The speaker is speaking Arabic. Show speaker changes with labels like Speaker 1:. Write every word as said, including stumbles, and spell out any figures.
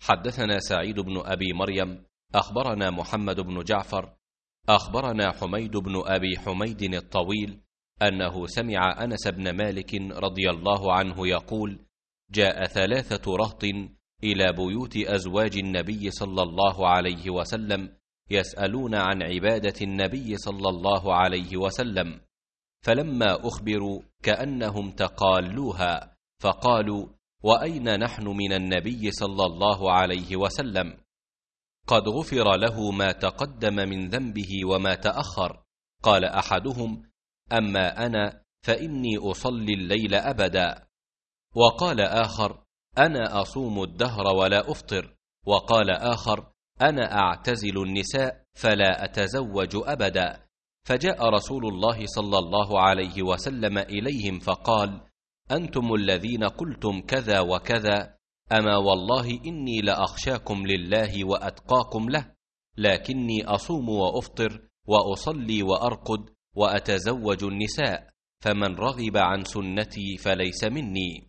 Speaker 1: حدثنا سعيد بن أبي مريم أخبرنا محمد بن جعفر أخبرنا حميد بن أبي حميد الطويل أنه سمع أنس بن مالك رضي الله عنه يقول: جاء ثلاثة رهط إلى بيوت أزواج النبي صلى الله عليه وسلم يسألون عن عبادة النبي صلى الله عليه وسلم، فلما أخبروا كأنهم تقالوها، فقالوا: وأين نحن من النبي صلى الله عليه وسلم؟ قد غفر له ما تقدم من ذنبه وما تأخر. قال أحدهم: أما أنا فإني أصلي الليل أبدا. وقال آخر: أنا أصوم الدهر ولا أفطر. وقال آخر: أنا أعتزل النساء فلا أتزوج أبدا. فجاء رسول الله صلى الله عليه وسلم إليهم فقال: أنتم الذين قلتم كذا وكذا، أما والله إني لأخشاكم لله وأتقاكم له، لكني أصوم وأفطر وأصلي وأرقد وأتزوج النساء، فمن رغب عن سنتي فليس مني.